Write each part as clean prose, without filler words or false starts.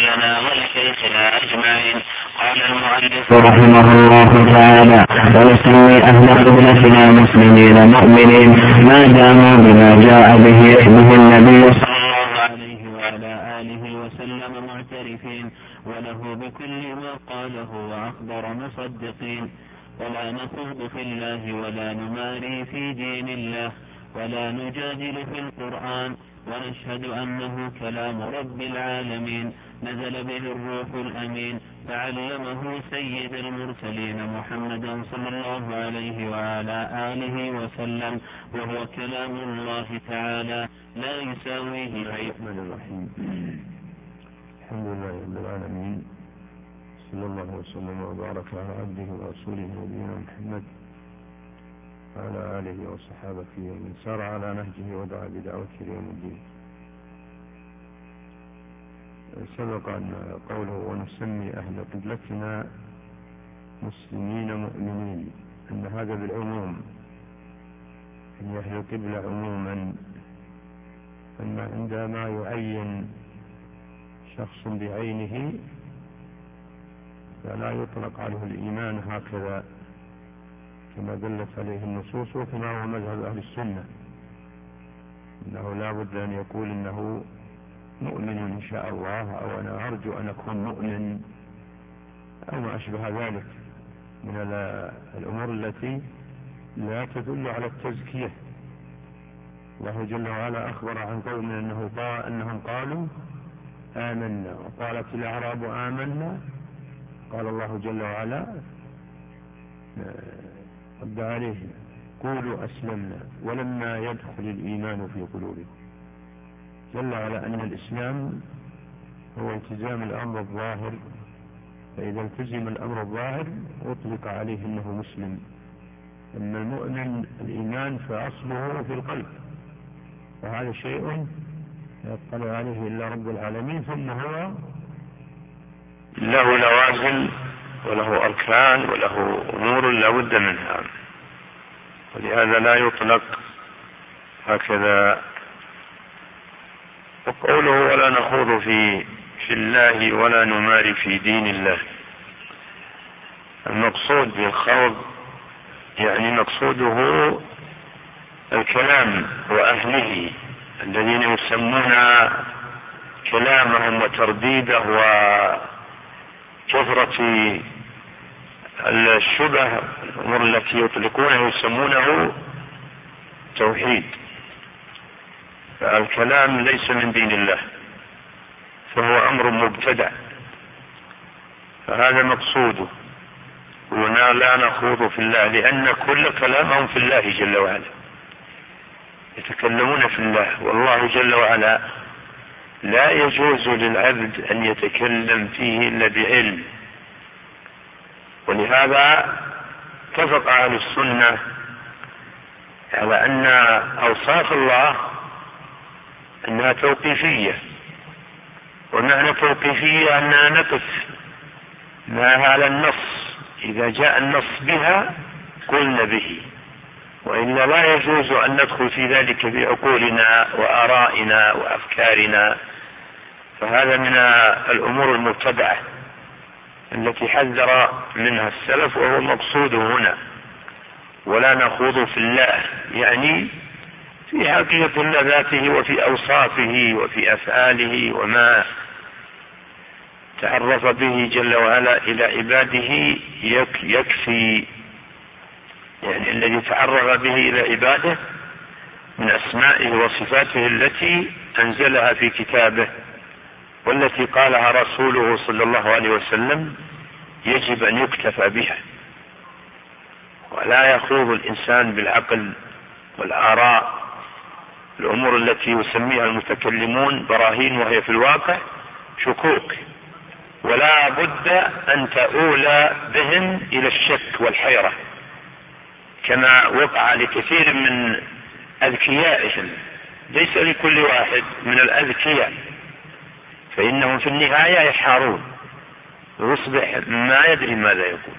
لنا ولشيخنا أجمعين. قال المؤلف رحمه الله تعالى: ونسمي أهل قبلتنا مسلمين مؤمنين ما داموا بما جاء به النبي صلى الله عليه وعلى آله وسلم معترفين وله بكل ما قاله وأخبر مصدقين، ولا نخوض في الله ولا نماري في دين الله ولا نجادل في القرآن، ونشهد أنه كلام رب العالمين نزل به الروح الأمين فعلمه سيد المرسلين محمدا صلى الله عليه وعلى آله وسلم، وهو كلام الله تعالى لا يساويه غيره. الرحمن الرحيم. الحمد لله رب العالمين، صلى الله وسلم وبارك على عبده ورسوله نبينا محمد وعلى آله وصحابته ومن سار على نهجه ودعا بدعوته يوم الدين. سبق أن قوله ونسمي أهل قبلتنا مسلمين مؤمنين أن هذا بالعموم، أن أهل القبلة عموما، أما عندما يعين شخص بعينه فلا يطلق عليه الإيمان هكذا كما دلت عليه النصوص وكما هو مذهب أهل السنة، إنه لا بد أن يقول إنه مؤمن إن شاء الله، أو أنا أرجو أن أكون مؤمن، أو ما أشبه ذلك من الأمور التي لا تدل على التزكية. الله جل وعلا أخبر عن قوم أنهم قالوا آمنا، وقالت الأعراب آمنا، قال الله جل وعلا رد عليهم قولوا أسلمنا ولما يدخل الإيمان في قلوبكم. دل على أن الإسلام هو التزام الأمر الظاهر، فإذا التزم الأمر الظاهر أطلق عليه أنه مسلم. أما المؤمن الإيمان فأصله في القلب، وهذا شيء يطلع عليه إلا رب العالمين، ثم هو له لوازم وله أركان وله أمور لا بد منها، ولهذا لا يطلق هكذا. وقوله ولا نخوض في الله ولا نماري في دين الله، المقصود بالخوض يعني مقصوده الكلام وأهله الذين يسمون كلامهم وترديده وكثرة الشبه الأمور التي يطلقونها يسمونه توحيد. فالكلام ليس من دين الله، فهو أمر مبتدع، فهذا مقصوده. هنا لا نخوض في الله لأن كل كلامهم في الله جل وعلا، يتكلمون في الله، والله جل وعلا لا يجوز للعبد أن يتكلم فيه إلا بعلم. ولهذا اتفق أهل السنة على أن أوصاف الله أنها توقيفية، ومعنى توقيفية أننا نقف مع هذا النص، إذا جاء النص بها قلنا به، وإلا لا يجوز أن ندخل في ذلك بعقولنا وآرائنا وأفكارنا. فهذا من الأمور المبتدعة التي حذر منها السلف، وهو مقصود هنا. ولا نخوض في الله يعني في حقيقة الله ذاته وفي أوصافه وفي أفعاله وما تعرف به جل وعلا إلى عباده يكفي، يعني الذي تعرف به إلى عباده من أسمائه وصفاته التي أنزلها في كتابه والتي قالها رسوله صلى الله عليه وسلم يجب أن يكتفى بها، ولا يخوض الإنسان بالعقل والآراء الأمور التي يسميها المتكلمون براهين وهي في الواقع شكوك، ولا بد أن تؤول بهم إلى الشك والحيرة كما وقع لكثير من أذكيائهم. ليس لكل واحد من الأذكياء، فإنهم في النهاية يحارون ويصبح ما يدري ماذا يقول.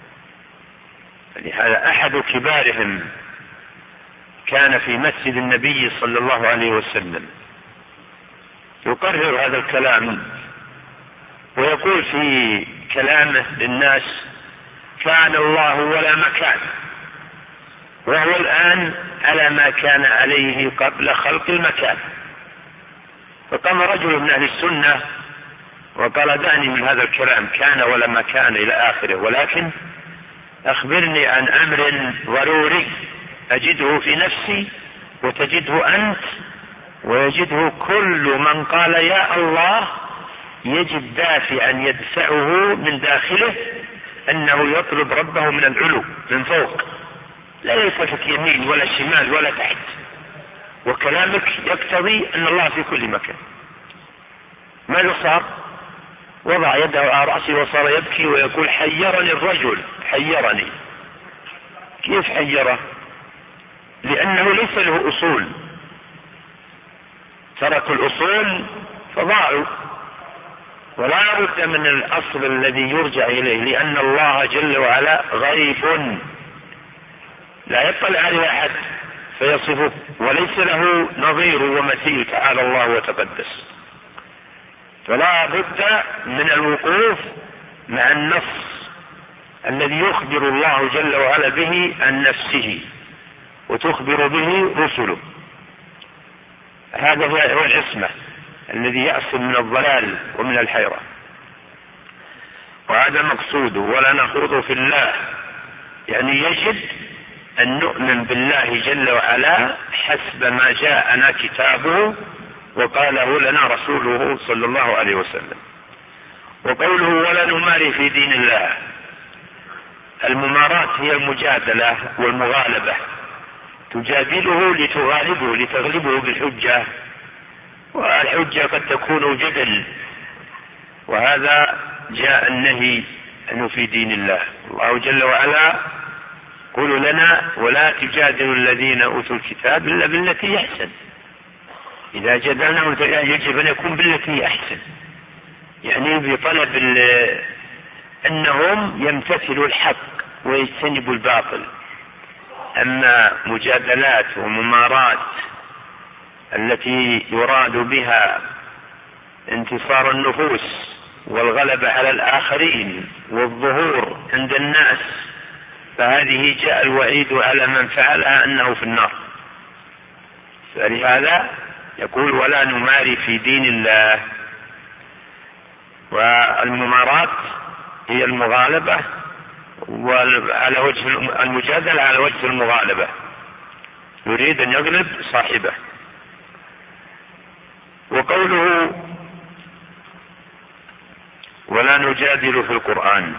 لهذا أحد كبارهم كان في مسجد النبي صلى الله عليه وسلم يقرر هذا الكلام ويقول في كلامه للناس: كان الله ولا مكان، وهو الآن على ما كان عليه قبل خلق المكان. فقام رجل من أهل السنة وقال: دعني من هذا الكلام، كان ولا مكان إلى آخره، ولكن أخبرني عن أمر ضروري أجده في نفسي وتجده أنت ويجده كل من قال يا الله، يجد دافعا يدفعه من داخله أنه يطلب ربه من العلو من فوق، لا يلتفت يمين ولا شمال ولا تحت. وكلامك يقتضي أن الله في كل مكان. ماذا صار؟ وضع يده على رأسه وصار يبكي ويقول: حيرني الرجل، حيرني. كيف حيره؟ لأنه ليس له أصول، تركوا الأصول فضاعوا، ولا بد من الأصل الذي يرجع إليه، لأن الله جل وعلا غيب لا يطلع عليه أحد فيصفه، وليس له نظير ومثيل، تعالى الله وتقدس. فلا بد من الوقوف مع النص الذي يخبر الله جل وعلا به عن نفسه وتخبر به رسله. هذا هو العصمة الذي يعصم من الضلال ومن الحيرة، وهذا مقصوده. ولا نخوض في الله، يعني يجب أن نؤمن بالله جل وعلا حسب ما جاءنا كتابه وقاله لنا رسوله صلى الله عليه وسلم. وقوله: ولا نماري في دين الله، الممارات هي المجادلة والمغالبة، تجادله لتغالبه، لتغلبه بالحجة، والحجة قد تكون جدل، وهذا جاء النهي عنه في دين الله. الله جل وعلا يقول لنا: ولا تجادلوا الذين أوتوا الكتاب إلا بالتي أحسن. إذا جدلنا يجب أن يكون بالتي أحسن، يعني بطلب أنهم يمتثلوا الحق ويجتنبوا الباطل. أما مجادلات وممارات التي يراد بها انتصار النفوس والغلبة على الآخرين والظهور عند الناس، فهذه جاء الوعيد على من فعلها أنه في النار. فلهذا يقول: ولا نماري في دين الله. والممارات هي المغالبة، وعلى وجه المجادلة على وجه المغالبة، يريد أن يغلب صاحبه. وقوله: ولا نجادل في القرآن،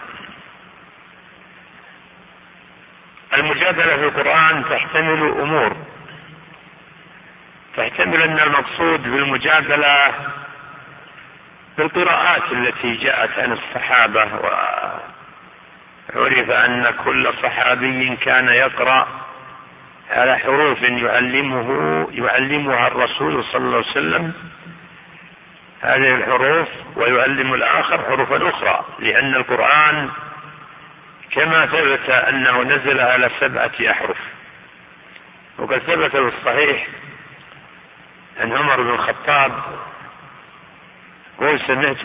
المجادلة في القرآن تحتمل أمور. تحتمل أن المقصود بالمجادلة بالقراءات التي جاءت عن الصحابة، وعرف أن كل صحابي كان يقرأ على حروف يعلمها الرسول صلى الله عليه وسلم هذه الحروف، ويعلم الآخر حروفا أخرى، لأن القرآن كما ثبت أنه نزل على 7 أحرف. وقد ثبت في الصحيح أن عمر بن الخطاب قال: سمعت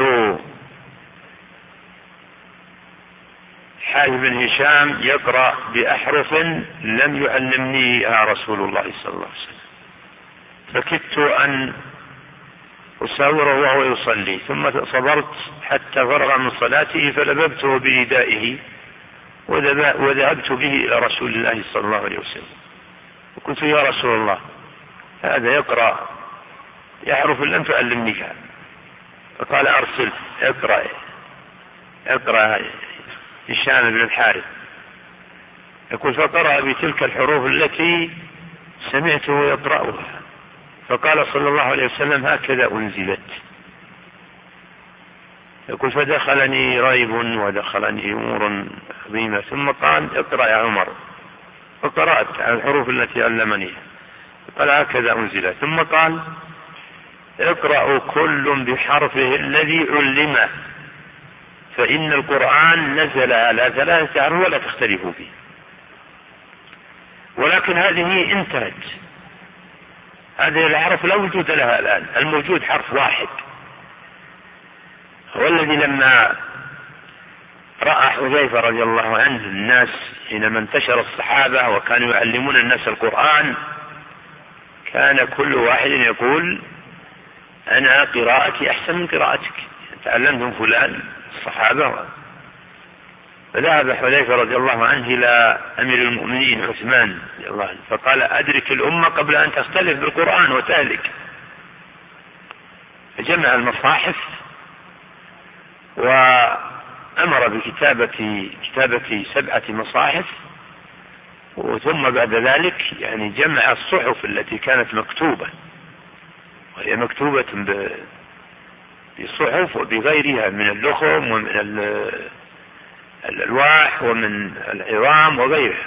حارث بن هشام يقرأ بأحرف لم يعلمنيها رسول الله صلى الله عليه وسلم، فكدت أن أساوره وهو يصلي، ثم صبرت حتى فرغ من صلاته فلببته بردائه وذهبت به إلى رسول الله صلى الله عليه وسلم، وقلت: يا رسول الله، هذا يقرأ يحرف لم تعلمنيها. فقال: أرسل، اقرأ هشام بن الحارث. يقول: فقرأ بتلك الحروف التي سمعته يقرأها، فقال صلى الله عليه وسلم: هكذا أنزلت. يقول: فدخلني ريب ودخلني أمور عظيمة، ثم قال: اقرأ يا عمر، فقرأت على الحروف التي علمنيها، قال: هكذا أنزلت. ثم قال: اقرأوا كل بحرفه الذي علمه، فإن القرآن نزل على 3 أحرف ولا تختلفوا فيه. ولكن هذه انتهت، هذه الأحرف لا وجود لها الآن، الموجود حرف واحد والذي لما رأى حذيفة رضي الله عنه الناس حينما انتشر الصحابة وكانوا يعلمون الناس القرآن، كان كل واحد يقول أنا قراءتي أحسن من قراءتك، تعلمت من فلان الصحابة. فذهب حذيفة رضي الله عنه إلى أمير المؤمنين عثمان رضي الله عنه فقال أدرك الأمة قبل أن تختلف بالقرآن وتهلك. فجمع المصاحف وأمر بكتابة 7 مصاحف، ثم بعد ذلك يعني جمع الصحف التي كانت مكتوبة، وهي مكتوبة بصحف وبغيرها من اللخم ومن الألواح ومن العظام وغيرها،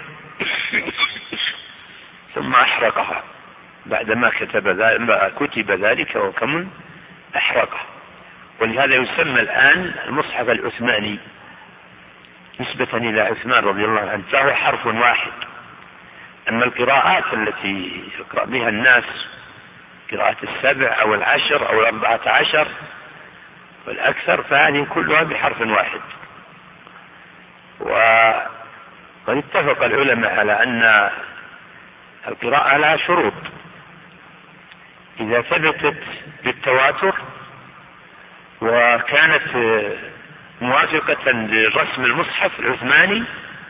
ثم أحرقها بعدما كتب ذلك وكمن أحرقه. ولهذا يسمى الآن المصحف العثماني نسبة إلى عثمان رضي الله عنه، فهو حرف واحد. أما القراءات التي يقرأ بها الناس قراءة 7 أو 10 أو 14 والأكثر، فهذه كلها بحرف واحد. وقد اتفق العلماء على أن القراءة لها شروط، إذا ثبتت بالتواتر وكانت موافقة لرسم المصحف العثماني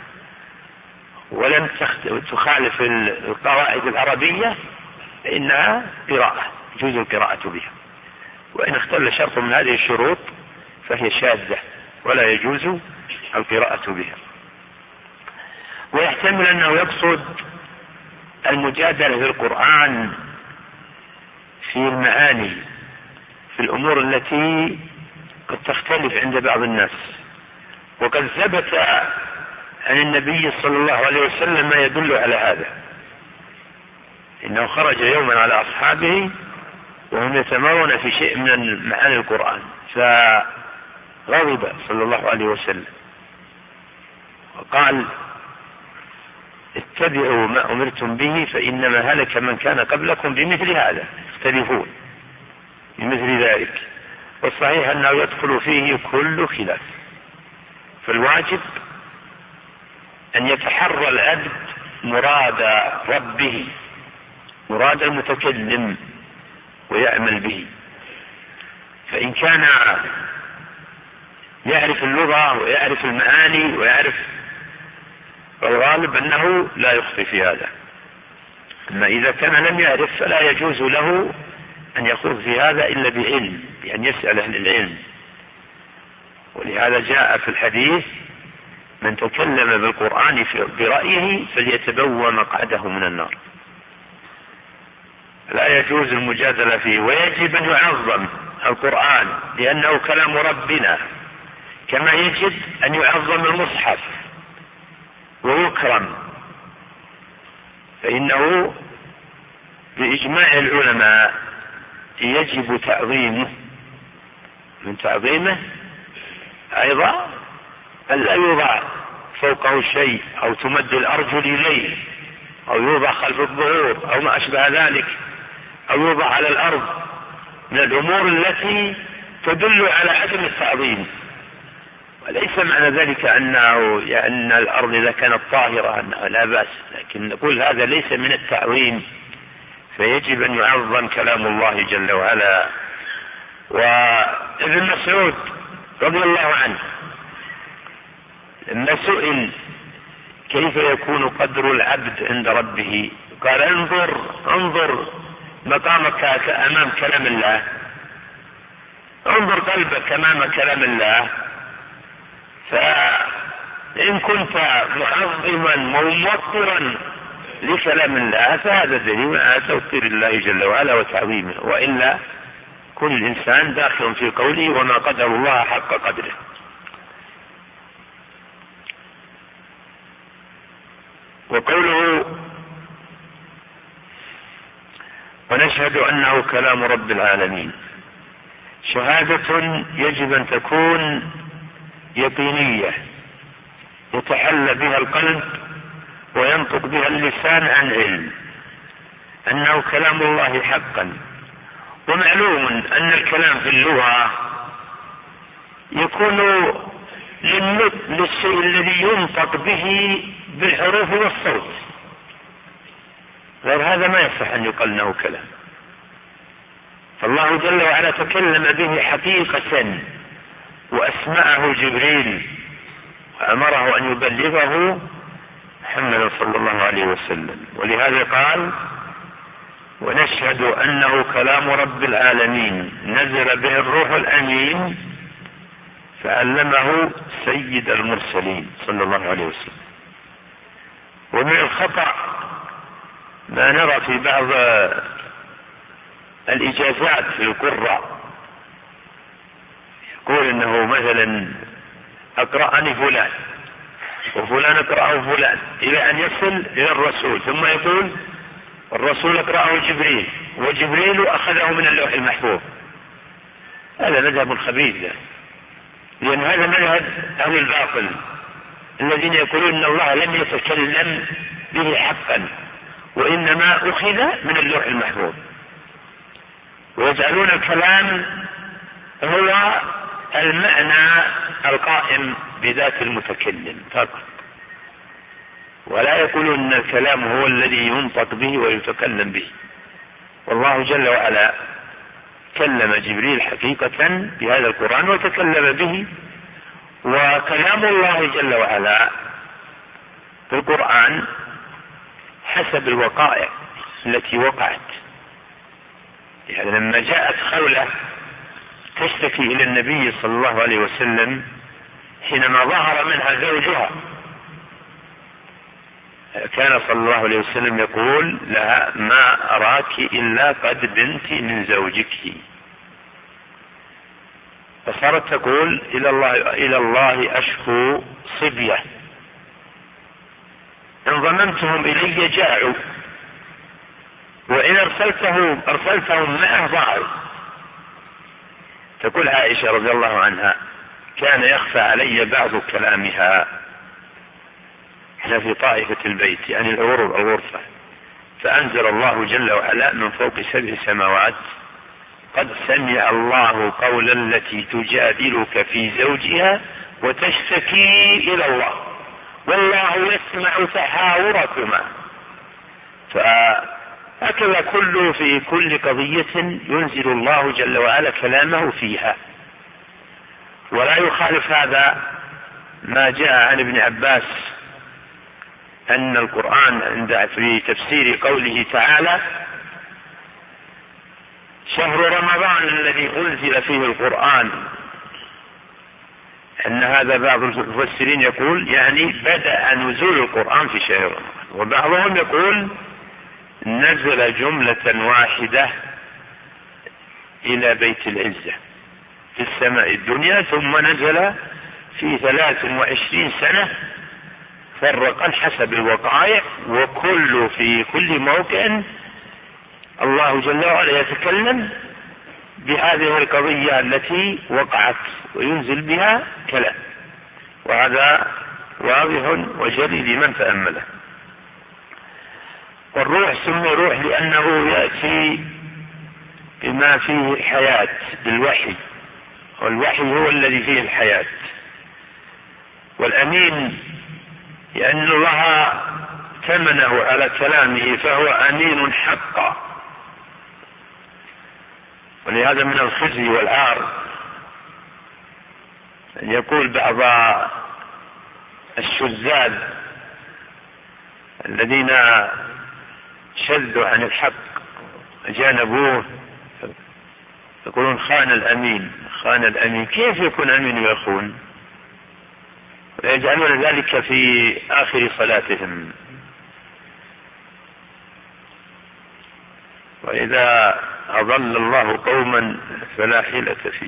ولم تخالف القواعد العربية فإنها قراءة يجوز القراءة بها، وإن اختل شرط من هذه الشروط فهي شاذة ولا يجوز القراءة بها. ويحتمل أنه يقصد المجادلة في القرآن في المعاني، في الأمور التي قد تختلف عند بعض الناس. وقد ثبت عن النبي صلى الله عليه وسلم ما يدل على هذا، إنه خرج يوما على أصحابه وهم يتمارون في شيء من معاني القرآن، فغضب صلى الله عليه وسلم وقال اتبعوا ما أمرتم به فإنما هلك من كان قبلكم بمثل هذا، اختلفون بمثل ذلك. والصحيح أنه يدخل فيه كل خلاف، فالواجب أن يتحرى العبد مراد ربه، مراد المتكلم، ويعمل به. فإن كان يعرف اللغة ويعرف المعاني ويعرف، والغالب أنه لا يخطئ في هذا. أما إذا كان لم يعرف فلا يجوز له أن يخوض في هذا إلا بعلم، بأن يسأل أهل العلم. ولهذا جاء في الحديث من تكلم بالقرآن برأيه فليتبوى مقعده من النار. لا يجوز المجادلة فيه، ويجب أن يعظم القرآن لأنه كلام ربنا، كما يجب أن يعظم المصحف ويكرم، فإنه بإجماع العلماء يجب تعظيمه. من تعظيمه أيضا ألا يوضع فوقه شيء أو تمد الأرجل إليه أو يوضع خلف الظهور أو ما أشبه ذلك، أو يوضع على الأرض من الأمور التي تدل على عدم التعظيم. وليس معنى ذلك أن الأرض إذا كانت طاهرة أنها لا بأس، لكن نقول هذا ليس من التعظيم، فيجب أن يعظم كلام الله جل وعلا. وابن مسعود رضي الله عنه لما سئل كيف يكون قدر العبد عند ربه قال انظر مقامك أمام كلام الله، انظر قلبك أمام كلام الله، فإن كنت معظما موقرا لكلام الله فهذا دليل على توقير الله جل وعلا وتعظيمه، وإلا كل الإنسان داخل في قوله وما قدر الله حق قدره. وقوله ونشهد أنه كلام رب العالمين، شهادة يجب أن تكون يقينية يتحلى بها القلب وينطق بها اللسان عن علم أنه كلام الله حقا. ومعلوم أن الكلام في اللغة يكون للشيء الذي ينطق به بالحروف والصوت، غير هذا ما يصح أن يقال انه كلام. فالله جل وعلا تكلم به حقيقة وأسمعه جبريل وأمره أن يبلغه محمد صلى الله عليه وسلم. ولهذا قال: ونشهد أنه كلام رب العالمين نزل به الروح الأمين فعلمه سيد المرسلين صلى الله عليه وسلم. ومن الخطأ ما نرى في بعض الإجازات في القراء، يقول إنه مثلا أقرأني فلان وفلان أقرأه فلان إلى أن يصل إلى الرسول، ثم يقول الرسول أقرأه جبريل وجبريل أخذه من اللوح المحفوظ. هذا مذهب خبيث، لأن هذا مذهب أهل الباطل الذين يقولون إن الله لم يتكلم به حقا وإنما أخذ من اللوح المحفوظ، ويجعلون الكلام هو المعنى القائم بذات المتكلم فقط، ولا يقولون ان الكلام هو الذي ينطق به ويتكلم به. والله جل وعلا كلم جبريل حقيقة بهذا القرآن وتكلم به، وكلام الله جل وعلا في القرآن حسب الوقائع التي وقعت. يعني لما جاءت خولة تشتكي إلى النبي صلى الله عليه وسلم حينما ظهر منها زوجها، كان صلى الله عليه وسلم يقول لها: ما أراك إلا قد بنت من زوجك. فصارت تقول: إلى الله أشكو صبية، إن ضممتهم إلي جاعوا، وإن أرسلتهم معه ضاعوا. تقول عائشة رضي الله عنها: كان يخفى علي بعض كلامها. احنا في طائفة البيت، يعني الغرفة، فأنزل الله جل وعلا من فوق 7 سماوات: قد سمع الله قول التي تجادلك في زوجها وتشتكي إلى الله والله يسمع تحاوركما. فهكذا في كل قضية ينزل الله جل وعلا كلامه فيها. ولا يخالف هذا ما جاء عن ابن عباس أن القرآن في تفسير قوله تعالى: شهر رمضان الذي أنزل فيه القرآن، أن هذا بعض المفسرين يقول يعني بدأ نزول القرآن في شهر رمضان، وبعضهم يقول نزل جملة واحدة إلى بيت العزة في السماء الدنيا، ثم نزل في 23 سنة فرقا حسب الوقائع، وكل في كل موقع الله جل وعلا يتكلم بهذه القضية التي وقعت وينزل بها كلام. وهذا واضح وجلي لمن تأمله. والروح سمي روح لأنه يأتي بما فيه الحياة بالوحي، والوحي هو الذي فيه الحياة. والأمين لأن الله ثمنه على كلامه فهو أمين حقا. ولهذا من الخزي والعار أن يقول بعض الشذاذ الذين شذوا عن الحق جانبوه يقولون: خان الأمين، خان الأمين. كيف يكون أمين ويخون؟ ويجعلون ذلك في آخر صلاتهم. وإذا أضل الله قوما فلا حيلة فيه.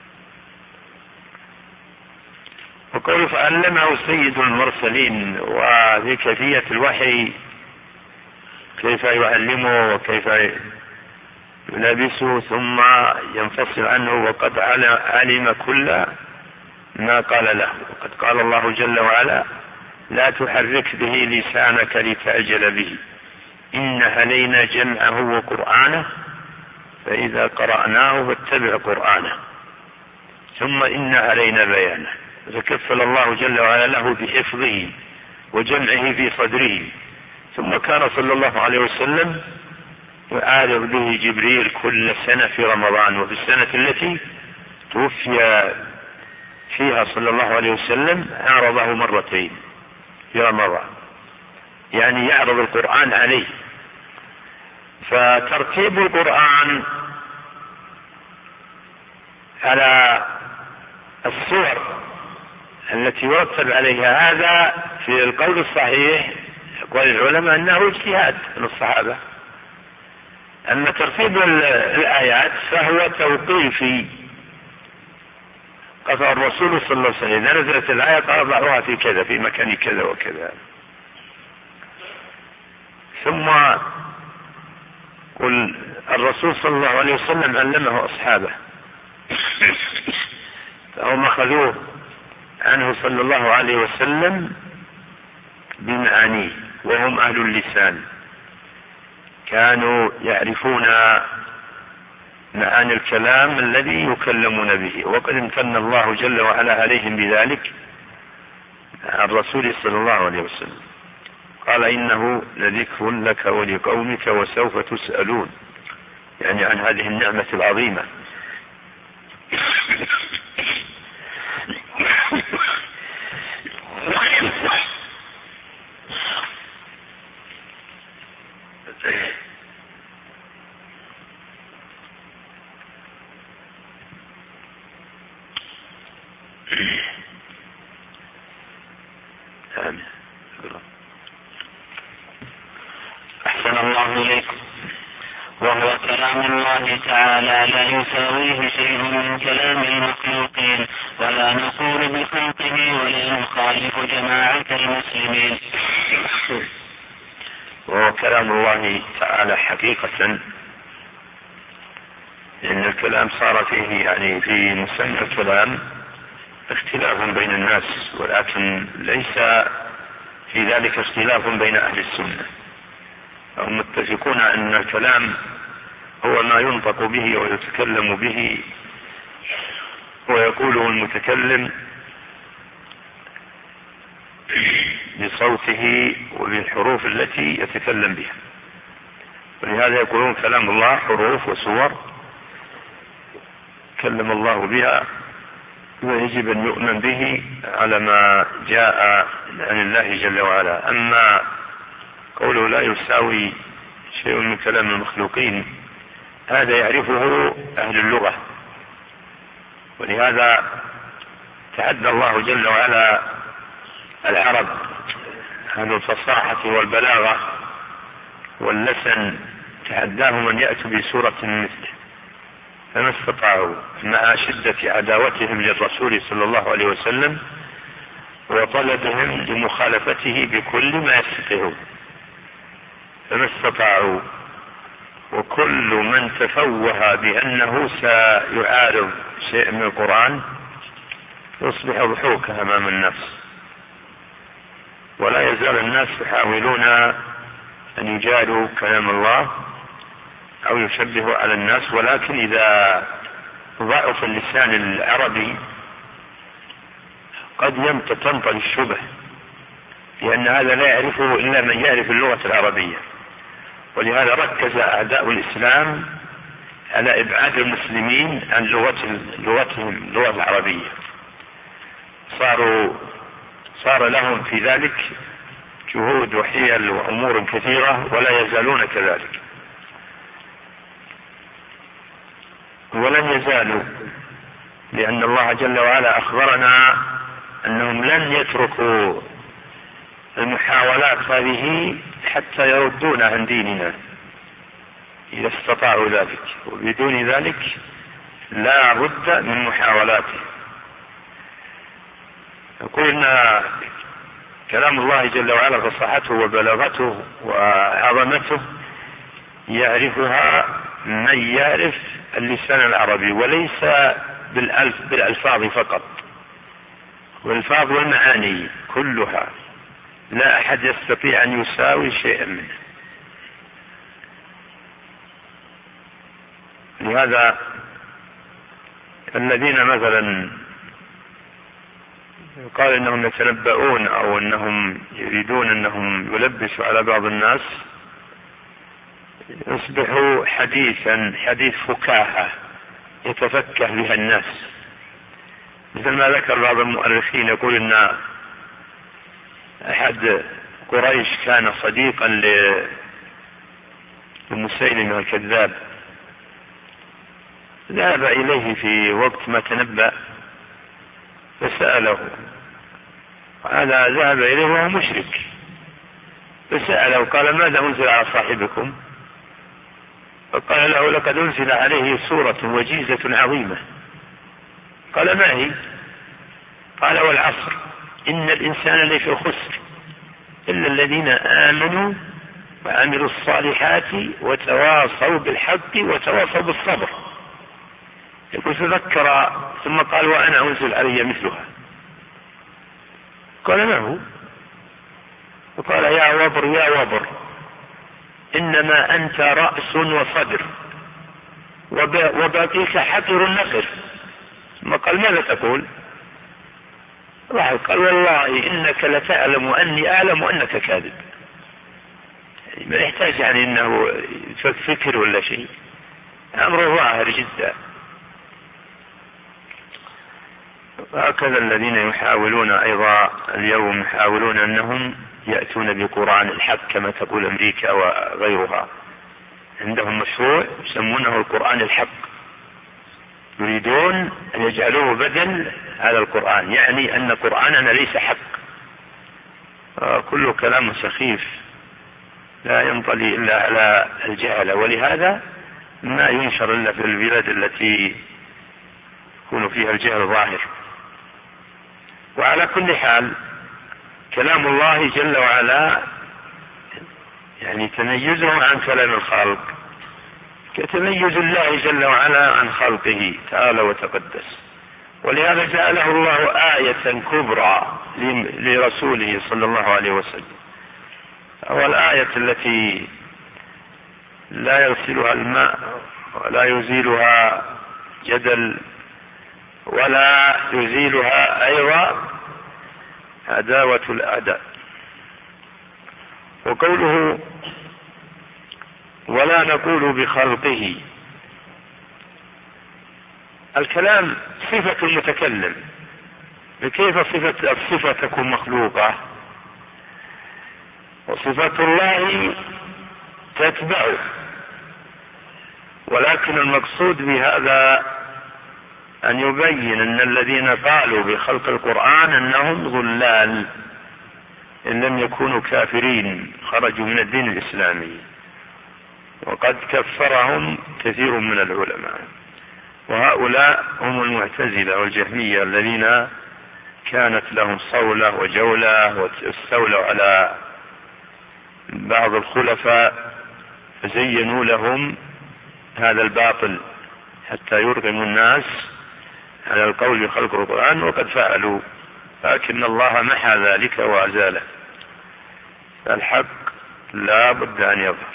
وقوله فعلمه سيد المرسلين، وفي كيفية الوحي كيف يعلمه وكيف يلابسه ثم ينفصل عنه، وقد علم كل ما قال له. وقد قال الله جل وعلا: لا تحرك به لسانك لتعجل به إن علينا جمعه وقرآنه فإذا قرأناه فاتبع قرآنه. ثم إن علينا بيانه. فكفل الله جل وعلا له بحفظه وجمعه في صدره. ثم كان صلى الله عليه وسلم يعارض به جبريل كل سنة في رمضان، وفي السنة التي توفي فيها صلى الله عليه وسلم عارضه مرتين في رمضان، يعني يعرض القرآن عليه. فترتيب القرآن على الصور التي يرتب عليها هذا في القول الصحيح أقوال العلماء أنه اجتهاد من الصحابة. أما ترتيب الآيات فهو توقيفي، قال الرسول صلى الله عليه وسلم إذا نزلت الآية قال ضعوها في كذا في مكان كذا وكذا. ثم قل الرسول صلى الله عليه وسلم علمه أصحابه فهم أخذوه عنه صلى الله عليه وسلم بمعانيه، وهم أهل اللسان كانوا يعرفون معاني الكلام الذي يكلمون به، وقد امتن الله جل وعلا عليهم بذلك عن الرسول صلى الله عليه وسلم. قال إنه لذكر لك ولقومك وسوف تسألون، يعني عن هذه النعمة العظيمة. أحسن الله إليكم. وهو كلام الله تعالى لا يساويه شيء من كلام المخلوقين، ولا نقول بخلقه ولا نخالف جماعة المسلمين. وهو كلام الله تعالى حقيقة، لأن الكلام صار فيه يعني في مسمى الكلام اختلاف بين الناس، ولكن ليس في ذلك اختلاف بين أهل السنة. هم متفقون أن الكلام هو ما ينطق به ويتكلم به ويقوله المتكلم بصوته وبالحروف التي يتكلم بها. ولهذا يقولون كلام الله حروف وصور كلم الله بها، ويجب أن يؤمن به على ما جاء عن الله جل وعلا. أما قوله لا يساوي شيء من كلام المخلوقين هذا يعرفه أهل اللغة، ولهذا تعدى الله جل وعلا العرب أهل الفصاحة والبلاغة واللسن، تعداهم أن يأتوا بسورة مثله، فما استطاعوا مع شدة عداوتهم للرسول صلى الله عليه وسلم وطلبهم لمخالفته بكل ما يستطيعون، فما استطاعوا. وكل من تفوه بأنه سيعارض شيء من القرآن يصبح ضحوكا أمام الناس، ولا يزال الناس يحاولون أن يجاروا كلام الله أو يشبهوا على الناس، ولكن إذا ضعف اللسان العربي قد تنطل الشبه، لأن هذا لا يعرفه إلا من يعرف اللغة العربية. ولهذا ركز أعداء الإسلام على إبعاد المسلمين عن لغتهم اللغة العربية، صار لهم في ذلك جهود وحيل وأمور كثيرة، ولا يزالون كذلك، ولن يزالوا، لأن الله جل وعلا أخبرنا أنهم لن يتركوا المحاولات هذه حتى يردون عن ديننا إذا استطاعوا ذلك، وبدون ذلك لا بد من محاولاته. قلنا كلام الله جل وعلا فصاحته وبلاغته وعظمته يعرفها من يعرف اللسان العربي، وليس بالألفاظ فقط، والألفاظ والمعاني كلها لا أحد يستطيع أن يساوي شيئا منه. لهذا الذين مثلا قال انهم يتنبؤون او انهم يريدون انهم يلبسوا على بعض الناس يصبحوا حديث فكاهة يتفكه بها الناس، مثل ما ذكر بعض المؤرخين يقول ان احد قريش كان صديقا لمسيلمة الكذاب، ذهب اليه في وقت ما تنبأ فسأله، هذا ذهب اليه وهو مشرك، فسأله قال ماذا أنزل على صاحبكم؟ فقال له لقد أنزل عليه سورة وجيزة عظيمة. قال ما هي؟ قال والعصر إن الإنسان لفي خسر إلا الذين آمنوا وعملوا الصالحات وتواصوا بالحق وتواصوا بالصبر. يقول تذكر ثم قال وأنا أنزل علي مثلها. قال ما هو؟ وقال يا وبر إنما أنت رأس وصدر وباقيك حقر النقر. ثم قال ماذا تقول؟ قال والله إنك لتعلم وأني أعلم وأنك كاذب. ما يحتاج يعني إنه فكر ولا شيء، أمره ظاهر جدا. وهكذا الذين يحاولون أيضا اليوم يحاولون أنهم يأتون بقرآن الحق كما تقول أمريكا وغيرها، عندهم مشروع يسمونه القرآن الحق، يريدون أن يجعلوه بدل على القرآن، يعني أن قرآننا ليس حق. كل كلام سخيف لا ينطلي إلا على الجهل، ولهذا ما ينشر إلا في البلاد التي يكون فيها الجهل ظاهر. وعلى كل حال كلام الله جل وعلا يعني تميزه عن كلام الخلق كتميز الله جل وعلا عن خلقه تعالى وتقدس، ولهذا جعله الله آية كبرى لرسوله صلى الله عليه وسلم، هو الآية التي لا يغسلها الماء ولا يزيلها جدل ولا يزيلها أيضا عداوة الأعداء. وقوله ولا نقول بخلقه، الكلام صفة المتكلم، كيف الصفة تكون مخلوقة؟ وصفة الله تتبعه، ولكن المقصود بهذا أن يبين أن الذين قالوا بخلق القرآن أنهم ضلال إن لم يكونوا كافرين، خرجوا من الدين الإسلامي، وقد كفرهم كثير من العلماء. وهؤلاء هم المعتزلة والجهمية الذين كانت لهم صولة وجولة واستولوا على بعض الخلفاء فزينوا لهم هذا الباطل حتى يرغموا الناس على القول بخلق القرآن، وقد فعلوا، لكن الله محى ذلك وأزاله. الحق لا بد أن يظهر،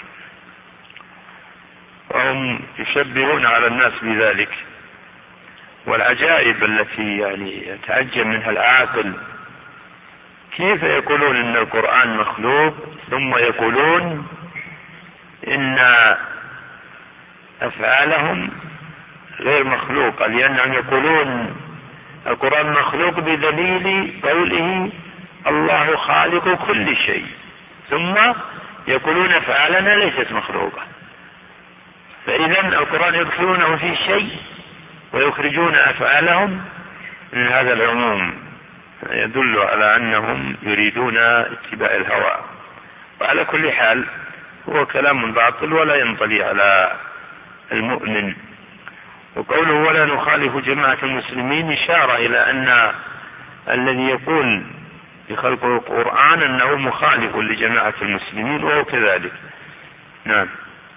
وهم يشبهون على الناس بذلك. والعجائب التي يعني يتعجب منها العاقل، كيف يقولون إن القرآن مخلوق ثم يقولون إن أفعالهم غير مخلوقة، لأنهم يقولون القرآن مخلوق بدليل قوله الله خالق كل شيء، ثم يقولون أفعالنا ليست مخلوقة. فإذا القرآن يدخلونه في شيء ويخرجون أفعالهم من هذا العموم، يدل على أنهم يريدون اتباع الهوى. وعلى كل حال هو كلام باطل ولا ينطلي على المؤمن. وقوله ولا نخالف جماعة المسلمين إشارة إلى أن الذي يقول بخلق القرآن أنه مخالف لجماعة المسلمين، وهو كذلك. نعم.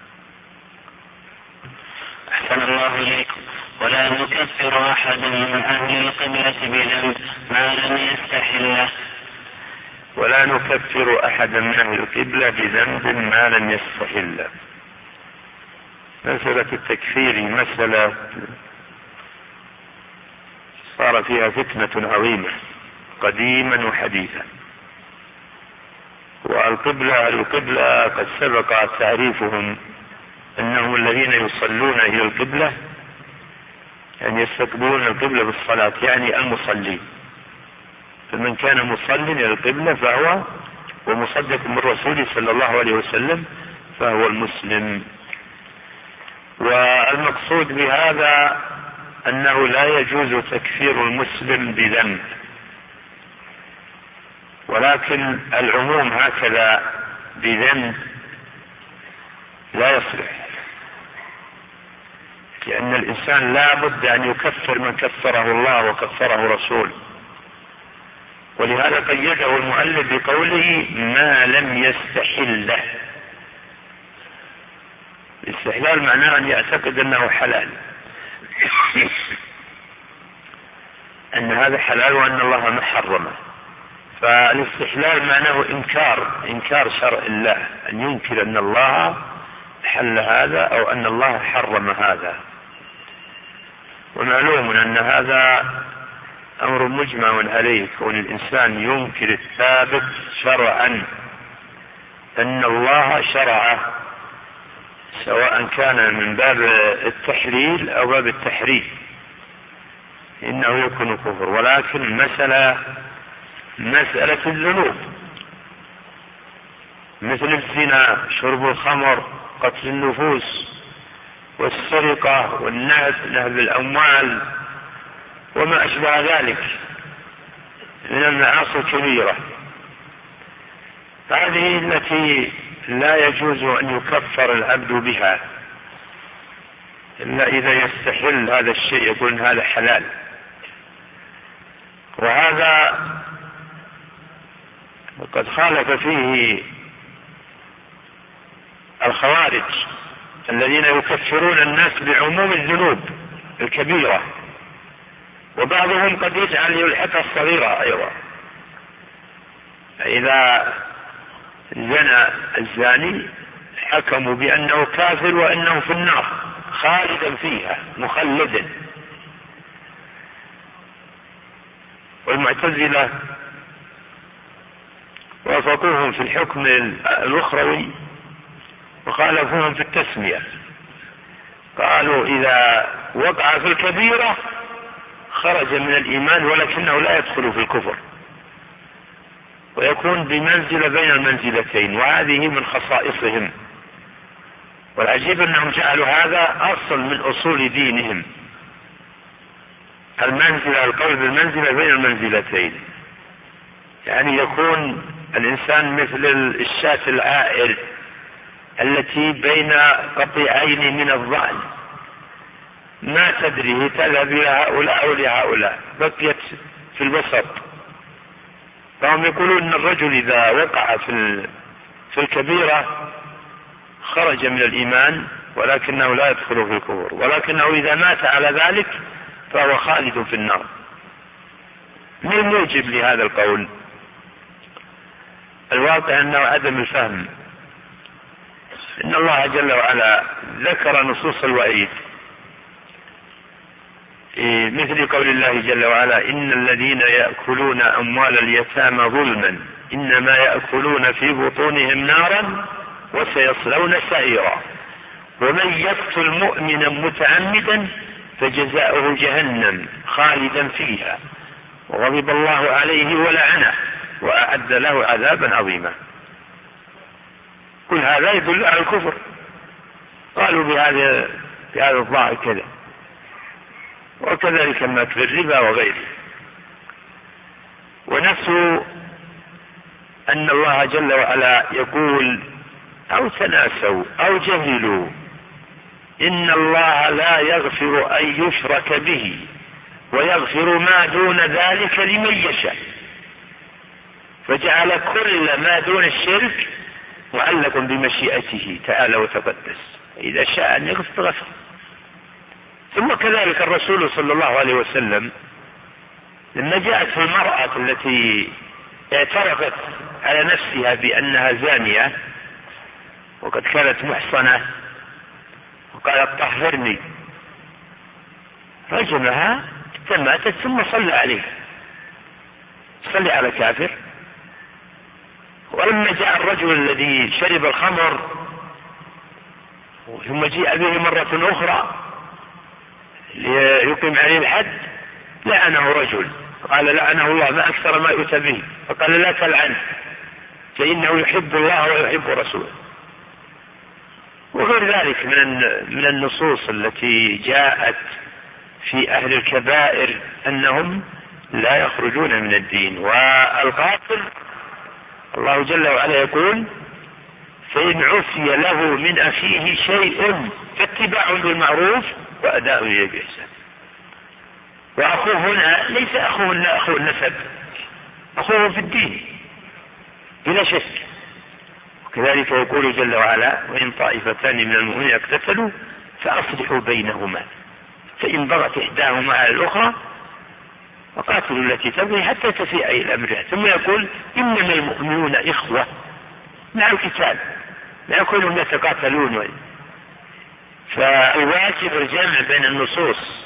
أحسن الله إليكم. ولا نكفر أحدا من أهل القبلة بذنب ما لم يستحله. ولا نكفر أحدا من أهل القبلة بذنب ما لم يستحله. مسألة التكفير مسألة صار فيها فتنة عظيمة قديما وحديثا. القبلة قد سبق تعريفهم أنهم الذين يصلون إلى القبلة، يعني يستقبلون القبلة بالصلاة، يعني المصلي. فمن كان مصلي إلى القبلة فهو ومصدق بالرسول صلى الله عليه وسلم فهو المسلم. والمقصود بهذا أنه لا يجوز تكفير المسلم بذنب، ولكن العموم هكذا بذنب لا يصلح، لأن الإنسان لا بد أن يكفر من كفره الله وكفره رسوله. ولهذا قيده المؤلف بقوله ما لم يستحله. الاستحلال معناه أن يعتقد أنه حلال، أن هذا حلال وأن الله ما حرمه. فالاستحلال معناه إنكار شرع الله، أن ينكر أن الله حل هذا أو أن الله حرم هذا. ومعلوم أن هذا أمر مجمع عليه، كون الإنسان ينكر الثابت شرعا، أن الله شرعه، سواء كان من باب التحليل أو باب التحريم، إنه يكون كفر. ولكن مسألة الذنوب مثل الزنا، شرب الخمر، قتل النفوس، والسرقة، والنهب الأموال، وما أشبه ذلك من المعاصي الكبيرة، هذه التي لا يجوز أن يكفر العبد بها إلا إذا يستحل هذا الشيء، يقول هذا حلال. وهذا وقد خالف فيه الخوارج الذين يكفرون الناس بعموم الذنوب الكبيرة، وبعضهم قد يجعل يلحقها الصغيرة أيضا. إذا زنى الزاني حكموا بأنه كافر وأنه في النار خالدا فيها مخلدا. والمعتزلة وافقوهم في الحكم الأخروي وخالفوهم في التسمية، قالوا إذا وقع في الكبيرة خرج من الإيمان ولكنه لا يدخل في الكفر، ويكون بمنزلة بين المنزلتين، وهذه من خصائصهم. والعجيب أنهم جعلوا هذا أصل من أصول دينهم، القول بالمنزلة بين المنزلتين، يعني يكون الإنسان مثل الشاة العائر التي بين قطيعين من الظأن، ما تدري تذهب إلى هؤلاء أو لهؤلاء، بقيت في الوسط. فهم يقولون أن الرجل إذا وقع في الكبيرة خرج من الإيمان ولكنه لا يدخل في الكفر، ولكنه إذا مات على ذلك فهو خالد في النار. ما الموجب لهذا القول؟ الواقع أنه عدم الفهم. إن الله جل وعلا ذكر نصوص الوعيد مثل قول الله جل وعلا إن الذين يأكلون أموال اليتامى ظلما إنما يأكلون في بطونهم نارا وسيصلون سعيرا ومن يقتل مؤمنا متعمدا فجزاؤه جهنم خالدا فيها وغضب الله عليه ولعنه وأعد له عذابا عظيما. كل هذا يدل على الكفر. قالوا بهذا الظاهر كذا، وكذلك ما في الربا وغيره. ونسوا أن الله جل وعلا يقول أو تناسوا أو جهلوا إن الله لا يغفر أن يشرك به ويغفر ما دون ذلك لمن يشاء، فجعل كل ما دون الشرك معلق بمشيئته تعالى وتقدس، إذا شاء أن يغفر غفر. ثم كذلك الرسول صلى الله عليه وسلم لما جاءت المرأة التي اعترفت على نفسها بأنها زانية وقد كانت محصنة وقالت طهرني، رجمها حتى ماتت ثم صلى عليه، صلي على كافر. ولما جاء الرجل الذي شرب الخمر ثم جاء به مرة أخرى ليقيم عليه الحد لعنه رجل، قال لعنه الله ما أكثر ما يؤتى به، فقال لا تلعنه فإنه يحب الله ويحب رسوله. وغير ذلك من النصوص التي جاءت في أهل الكبائر أنهم لا يخرجون من الدين. والقاتل الله جل وعلا يقول فإن عفي له من أخيه شيء فاتباع بالمعروف وأداء إليه بإحسان. وأخوه هنا ليس أخوه النسب، أخوه في الدين بلا شك. وكذلك يقول جل وعلا وإن طائفتان من المؤمنين اقتتلوا فأصلحوا بينهما فإن بغت إحداهما على الأخرى وقاتلوا التي تبغي حتى تفيء إلى أمرها. ثم يقول إنما المؤمنون إخوة مع القتال لا يكونون يتقاتلون. فالواجب الجمع بين النصوص،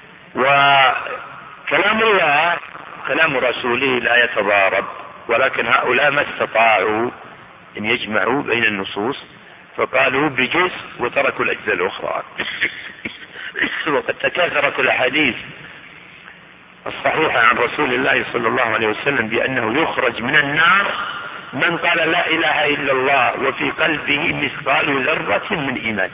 وكلام الله كلام رسوله لا يتضارب، ولكن هؤلاء ما استطاعوا أن يجمعوا بين النصوص فقالوا بجزء وتركوا الأجزاء الأخرى. وقد تكاثرت الأحاديث الصحيحة عن رسول الله صلى الله عليه وسلم بأنه يخرج من النار من قال لا إله إلا الله وفي قلبه مثقال ذرة من إيمان.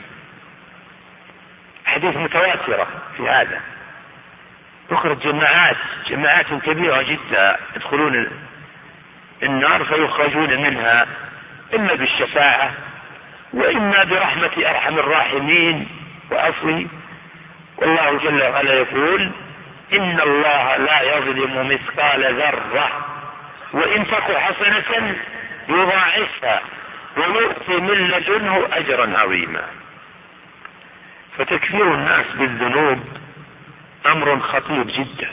حديث متواترة في هذا. يخرج جماعات كبيرة جدا يدخلون النار فيخرجون منها إما بالشفاعة وإما برحمة أرحم الراحمين وعفوه. والله جل وعلا يقول إن الله لا يظلم مثقال ذرة وإن تك حسنة يضاعفها ويؤتي من لدنه أجرا عظيما. فتكفير الناس بالذنوب أمر خطير جدا،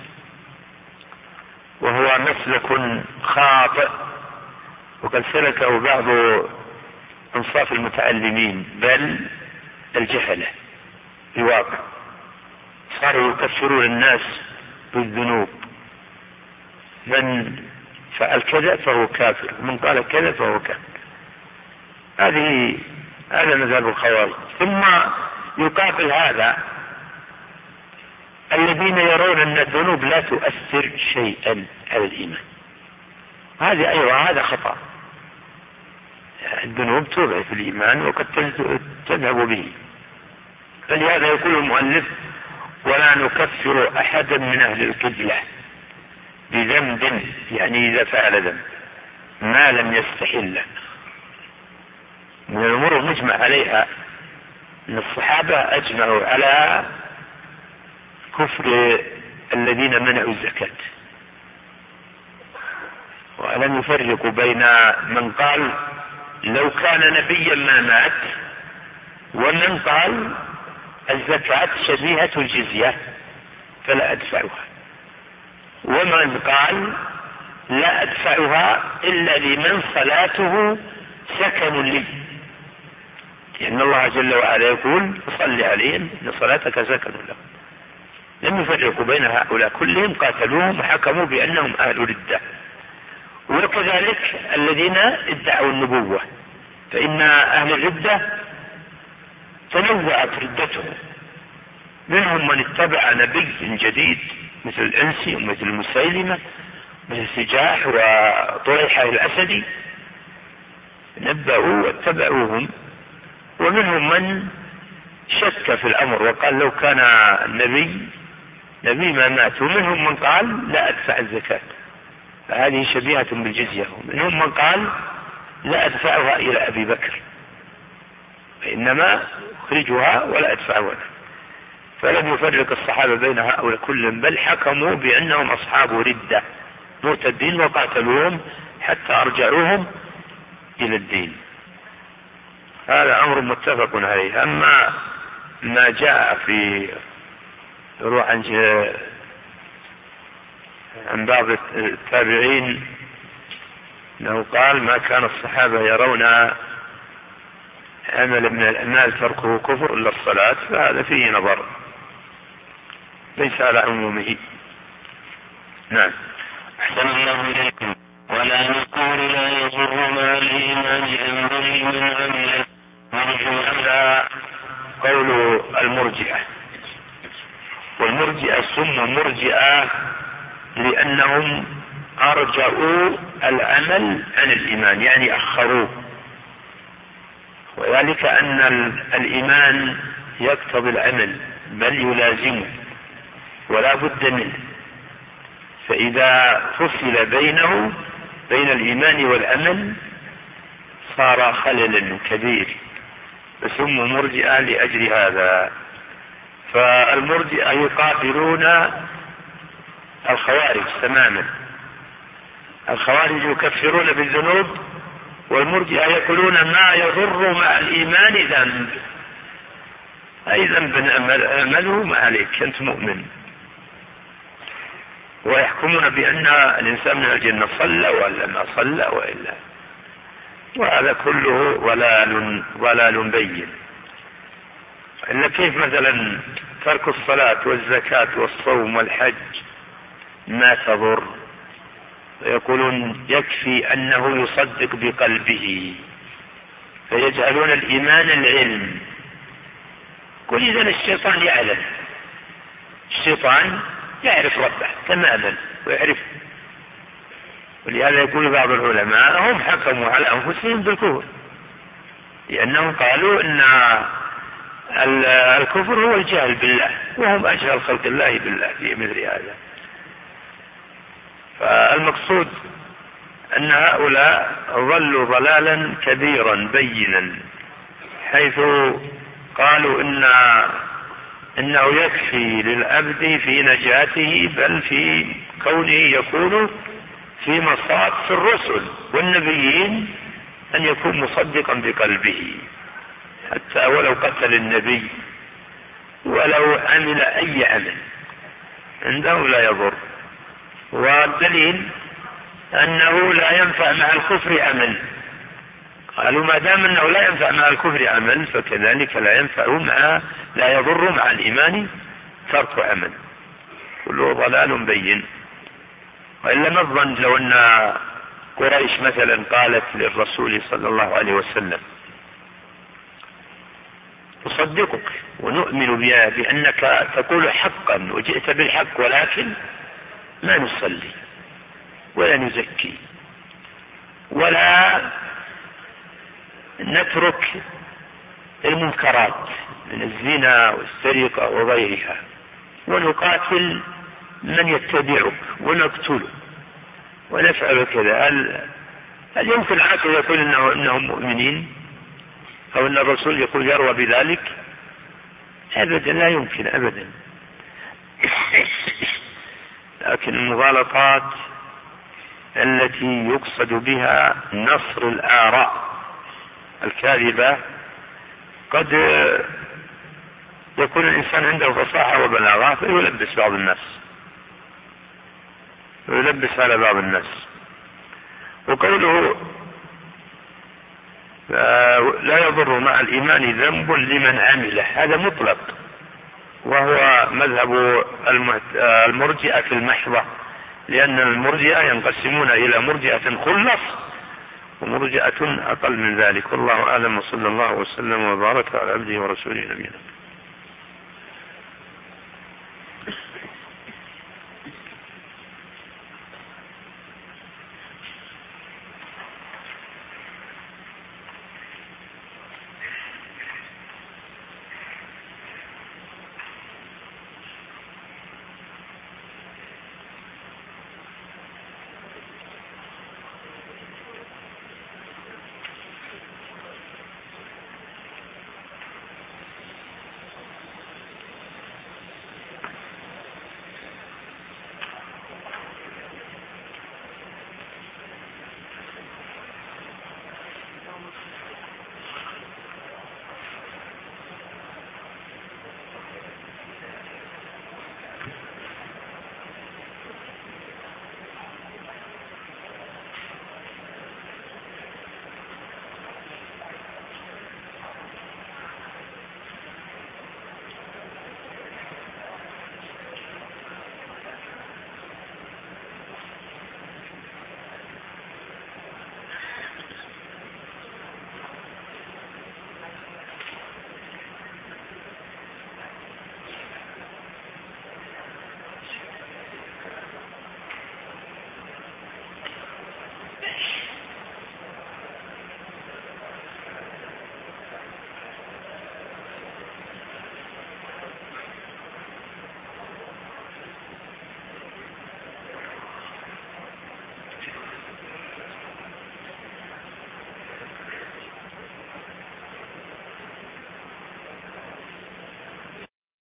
وهو مسلك خاطئ وقد سلكه بعض أنصاف المتعلمين بل الجهلة بواقع، صاروا يكفرون الناس بالذنوب. من فعل كذا فهو كافر، من قال كذا فهو كافر. هذا مذهب الخوارج. ثم يقابل هذا الذين يرون أن الذنوب لا تؤثر شيئا على الإيمان. هذا خطأ. الذنوب تضعف الإيمان وقد تذهب به. فلهذا يقول المؤلف ولا نكفر أحدا من أهل القبلة بذنب، يعني إذا فعل ذنب ما لم يستحله. من الأمور المجمع عليها أن الصحابة أجمعوا على كفر الذين منعوا الزكاة، ولم يفرقوا بين من قال لو كان نبيا ما مات ومن قال الزكاة شبيهة الجزية فلا أدفعها، ومن قال لا أدفعها إلا لمن صلاته سكن لي، لأن الله جل وعلا يقول صل عليهم إن صلاتك سكن لهم. لم يفرقوا بين هؤلاء كلهم، قاتلوهم وحكموا بأنهم أهل ردة. وكذلك الذين ادعوا النبوة، فإن أهل الردة تنوعت ردتهم، منهم من اتبع نبي جديد مثل الأنسي ومثل المسيلمة مثل سجاح وطريحة الأسدي، نبأوا واتبعوهم، ومنهم من شك في الأمر وقال لو كان نبي ما مات، ومنهم من قال لا أدفع الزكاة فهذه شبيهة بالجزية، ومنهم من قال لا أدفعها إلى أبي بكر فإنما أخرجها ولا أدفعها. فلم يفرق الصحابة بين هؤلاء كلهم، بل حكموا بأنهم أصحاب ردة مرتدين وقاتلوهم حتى أرجعوهم إلى الدين. هذا أمر متفق عليه. أما ما جاء في روح عن بعض التابعين أنه قال ما كان الصحابة يرون عمل من الأعمال تركه كفر إلا الصلاة، فهذا فيه نظر ليس على عمومه. نعم. أحسن الله إليكم. ولا نقول لا يضر مع الإيمان ذنب لمن عمله. هذا قول المرجئة، والمرجئة سموا مرجئة لأنهم أرجعوا العمل عن الإيمان، يعني أخروه، وذلك أن الإيمان يقتضي العمل بل يلازمه ولا بد منه، فإذا فصل بين الإيمان والعمل صار خلل كبير، فسموا مرجئة لأجل هذا. فالمرجئة يقابلون الخوارج تماما، الخوارج يكفرون بالذنوب، والمرجئة يقولون ما يضر مع الإيمان ذنب، أي ذنب أمله ما عليك أنت مؤمن، ويحكمون بأن الإنسان من الجنة صلى ولا ما صلى وإلا، وهذا كله ضلال بين. إلا كيف مثلا ترك الصلاة والزكاة والصوم والحج ما تضر، ويقولون يكفي أنه يصدق بقلبه، فيجعلون الإيمان العلم. كل إذن الشيطان يعلم، الشيطان يعرف ربه تماما ويعرف، ولهذا يقول بعض العلماء هم حكموا على أنفسهم بالكفر، لأنهم قالوا أن الكفر هو الجهل بالله، وهم أجهل خلق الله بالله في مثل هذا. فالمقصود أن هؤلاء ضلوا ضلالا كبيرا بينا، حيث قالوا إنه يكفي للعبد في نجاته بل في كونه يكون في مصاف الرسل والنبيين أن يكون مصدقا بقلبه، حتى ولو قتل النبي ولو عمل أي عمل عنده لا يضر. والدليل أنه لا ينفع مع الكفر عمل، قالوا ما دام أنه لا ينفع مع الكفر عمل فكذلك لا يضر مع الإيمان ترك عمل، كله ضلال بين. وإلا نظن لو أن قريش مثلا قالت للرسول صلى الله عليه وسلم نصدقك ونؤمن بأنك تقول حقا وجئت بالحق، ولكن ما نصلي ولا نزكي ولا نترك المنكرات من الزنا والسرقة وغيرها، ونقاتل من يتبعك ونقتله ونفعل كذا، هل يمكن عاقل يقول إنهم مؤمنين، أو أن الرسول يقول يروى بذلك؟ أبدا، لا يمكن أبدا. لكن المغالطات التي يقصد بها نصر الآراء الكاذبة قد يكون الإنسان عنده فصاحة وبلاغة فيلبس بعض الناس، ويلبس على بعض الناس. وقوله لا يضر مع الإيمان ذنب لمن عمله، هذا مطلق، وهو مذهب المرجئة المحضة، لأن المرجئة ينقسمون إلى مرجئة خلص ومرجئة أقل من ذلك. والله أعلم، وصلى الله وسلم وبارك على عبده ورسوله نبينا.